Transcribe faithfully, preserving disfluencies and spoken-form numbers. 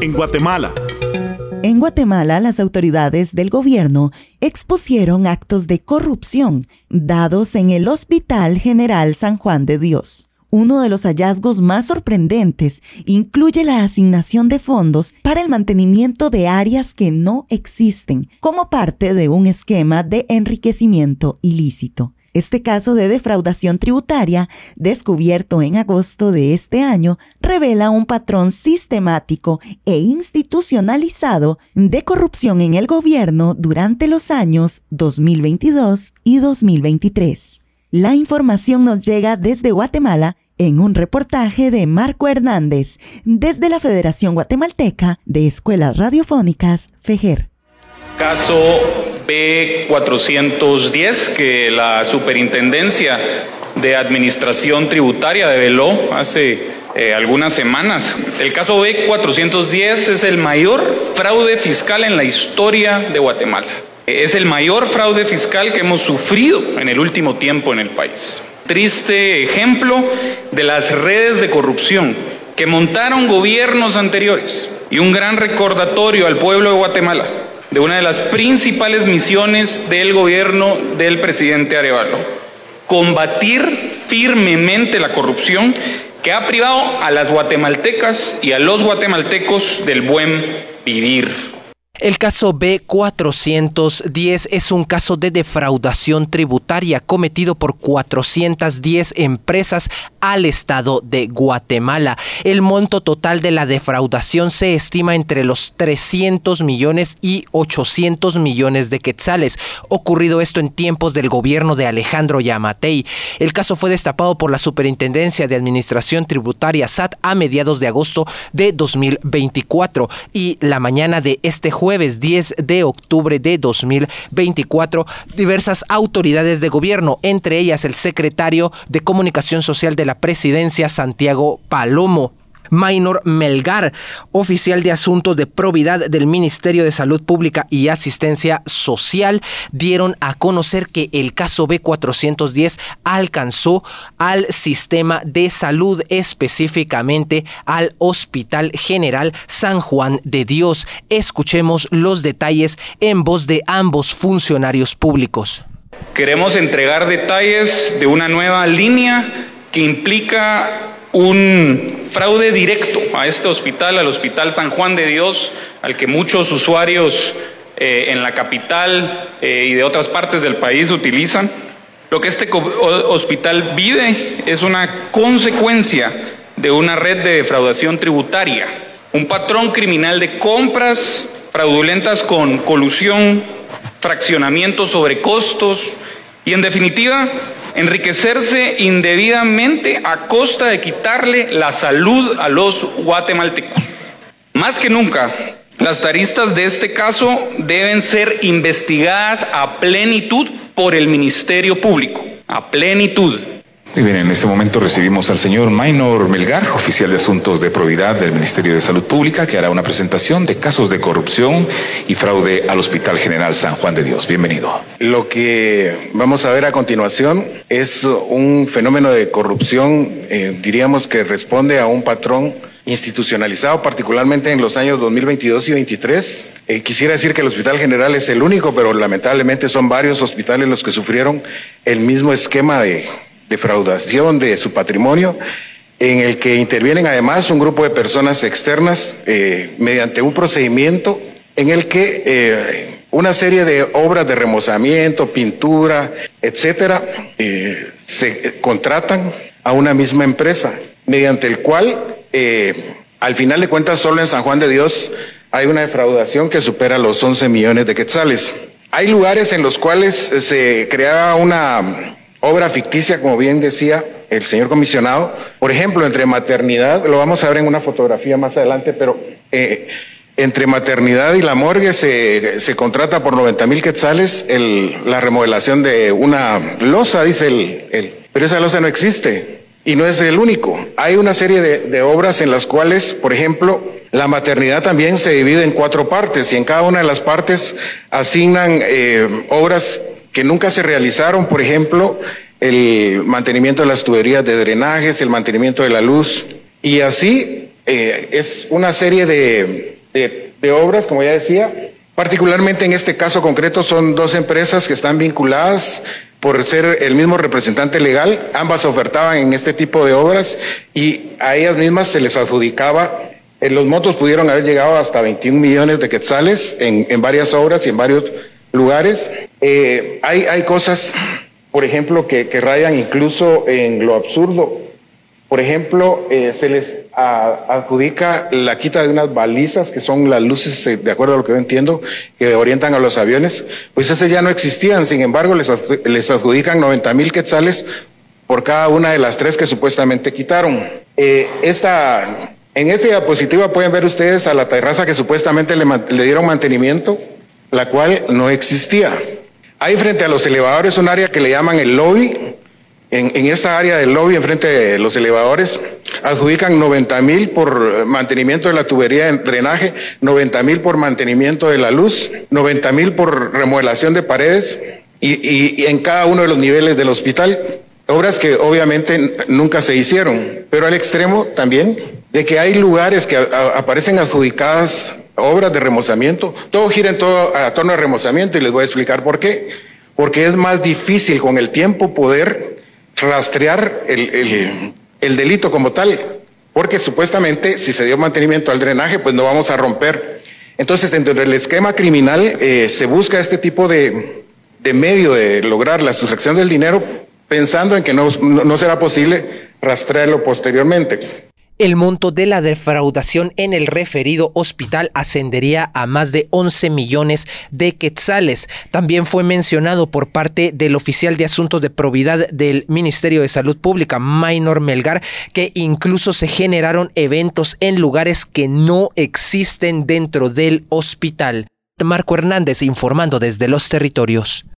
en Guatemala. En Guatemala, las autoridades del gobierno expusieron actos de corrupción dados en el Hospital General San Juan de Dios. Uno de los hallazgos más sorprendentes incluye la asignación de fondos para el mantenimiento de áreas que no existen, como parte de un esquema de enriquecimiento ilícito. Este caso de defraudación tributaria, descubierto en agosto de este año, revela un patrón sistemático e institucionalizado de corrupción en el gobierno durante los años dos mil veintidós y dos mil veintitrés. La información nos llega desde Guatemala en un reportaje de Marco Hernández, desde la Federación Guatemalteca de Escuelas Radiofónicas, FEGER. Caso B cuatrocientos diez, que la Superintendencia de Administración Tributaria develó hace eh, algunas semanas. El caso B cuatrocientos diez es el mayor fraude fiscal en la historia de Guatemala. Es el mayor fraude fiscal que hemos sufrido en el último tiempo en el país. Triste ejemplo de las redes de corrupción que montaron gobiernos anteriores y un gran recordatorio al pueblo de Guatemala de una de las principales misiones del gobierno del presidente Arevalo: combatir firmemente la corrupción que ha privado a las guatemaltecas y a los guatemaltecos del buen vivir. El caso B cuatrocientos diez es un caso de defraudación tributaria cometido por cuatrocientas diez empresas al estado de Guatemala. El monto total de la defraudación se estima entre los trescientos millones y ochocientos millones de quetzales. Ocurrido esto en tiempos del gobierno de Alejandro Yamatei. El caso fue destapado por la Superintendencia de Administración Tributaria S A T a mediados de agosto de dos mil veinticuatro, y la mañana de este jueves Jueves diez de octubre de dos mil veinticuatro, diversas autoridades de gobierno, entre ellas el secretario de Comunicación Social de la Presidencia, Santiago Palomo, Maynor Melgar, oficial de Asuntos de Probidad del Ministerio de Salud Pública y Asistencia Social, dieron a conocer que el caso B cuatrocientos diez alcanzó al sistema de salud, específicamente al Hospital General San Juan de Dios. Escuchemos los detalles en voz de ambos funcionarios públicos. Queremos entregar detalles de una nueva línea que implica un fraude directo a este hospital, al Hospital San Juan de Dios, al que muchos usuarios eh, en la capital eh, y de otras partes del país utilizan. Lo que este hospital vive es una consecuencia de una red de defraudación tributaria, un patrón criminal de compras fraudulentas con colusión, fraccionamiento sobre costos y, en definitiva, enriquecerse indebidamente a costa de quitarle la salud a los guatemaltecos. Más que nunca, las aristas de este caso deben ser investigadas a plenitud por el Ministerio Público, a plenitud. Muy bien, en este momento recibimos al señor Maynor Melgar, oficial de Asuntos de Probidad del Ministerio de Salud Pública, que hará una presentación de casos de corrupción y fraude al Hospital General San Juan de Dios. Bienvenido. Lo que vamos a ver a continuación es un fenómeno de corrupción, eh, diríamos que responde a un patrón institucionalizado, particularmente en los años dos mil veintidós y veintitrés. Eh, quisiera decir que el Hospital General es el único, pero lamentablemente son varios hospitales los que sufrieron el mismo esquema de defraudación de su patrimonio, en el que intervienen además un grupo de personas externas eh, mediante un procedimiento en el que eh, una serie de obras de remozamiento, pintura, etcétera, eh, se contratan a una misma empresa, mediante el cual, eh, al final de cuentas, solo en San Juan de Dios hay una defraudación que supera los once millones de quetzales. Hay lugares en los cuales se creaba una obra ficticia, como bien decía el señor comisionado. Por ejemplo, entre maternidad, lo vamos a ver en una fotografía más adelante, pero eh, entre maternidad y la morgue se, se contrata por noventa mil quetzales el, la remodelación de una losa, dice el, el, pero esa losa no existe y no es el único. Hay una serie de, de obras en las cuales, por ejemplo, la maternidad también se divide en cuatro partes y en cada una de las partes asignan eh, obras que nunca se realizaron, por ejemplo, el mantenimiento de las tuberías de drenajes, el mantenimiento de la luz, y así eh, es una serie de, de, de obras, como ya decía. Particularmente en este caso concreto son dos empresas que están vinculadas por ser el mismo representante legal. Ambas ofertaban en este tipo de obras y a ellas mismas se les adjudicaba. Eh, los montos pudieron haber llegado hasta veintiún millones de quetzales en, en varias obras y en varios lugares. Eh, hay, hay cosas, por ejemplo, que, que rayan incluso en lo absurdo. Por ejemplo, eh, se les a, adjudica la quita de unas balizas, que son las luces, eh, de acuerdo a lo que yo entiendo, que orientan a los aviones. Pues esas ya no existían, sin embargo, les, les adjudican noventa mil quetzales por cada una de las tres que supuestamente quitaron. Eh, esta, en esta diapositiva pueden ver ustedes a la terraza que supuestamente le, le dieron mantenimiento, la cual no existía. Hay frente a los elevadores un área que le llaman el lobby. En, en esta área del lobby, enfrente de los elevadores, adjudican noventa mil por mantenimiento de la tubería de drenaje, noventa mil por mantenimiento de la luz, noventa mil por remodelación de paredes y, y, y en cada uno de los niveles del hospital. Obras que obviamente nunca se hicieron, pero al extremo también de que hay lugares que a, a, aparecen adjudicadas obras de remozamiento. Todo gira en todo a torno al remozamiento y les voy a explicar por qué. Porque es más difícil con el tiempo poder rastrear el, el, el delito como tal, porque supuestamente si se dio mantenimiento al drenaje, pues no vamos a romper. Entonces, dentro del esquema criminal eh, se busca este tipo de, de medio de lograr la sustracción del dinero, pensando en que no, no, no será posible rastrearlo posteriormente. El monto de la defraudación en el referido hospital ascendería a más de once millones de quetzales. También fue mencionado por parte del oficial de asuntos de probidad del Ministerio de Salud Pública, Maynor Melgar, que incluso se generaron eventos en lugares que no existen dentro del hospital. Marco Hernández informando desde los territorios.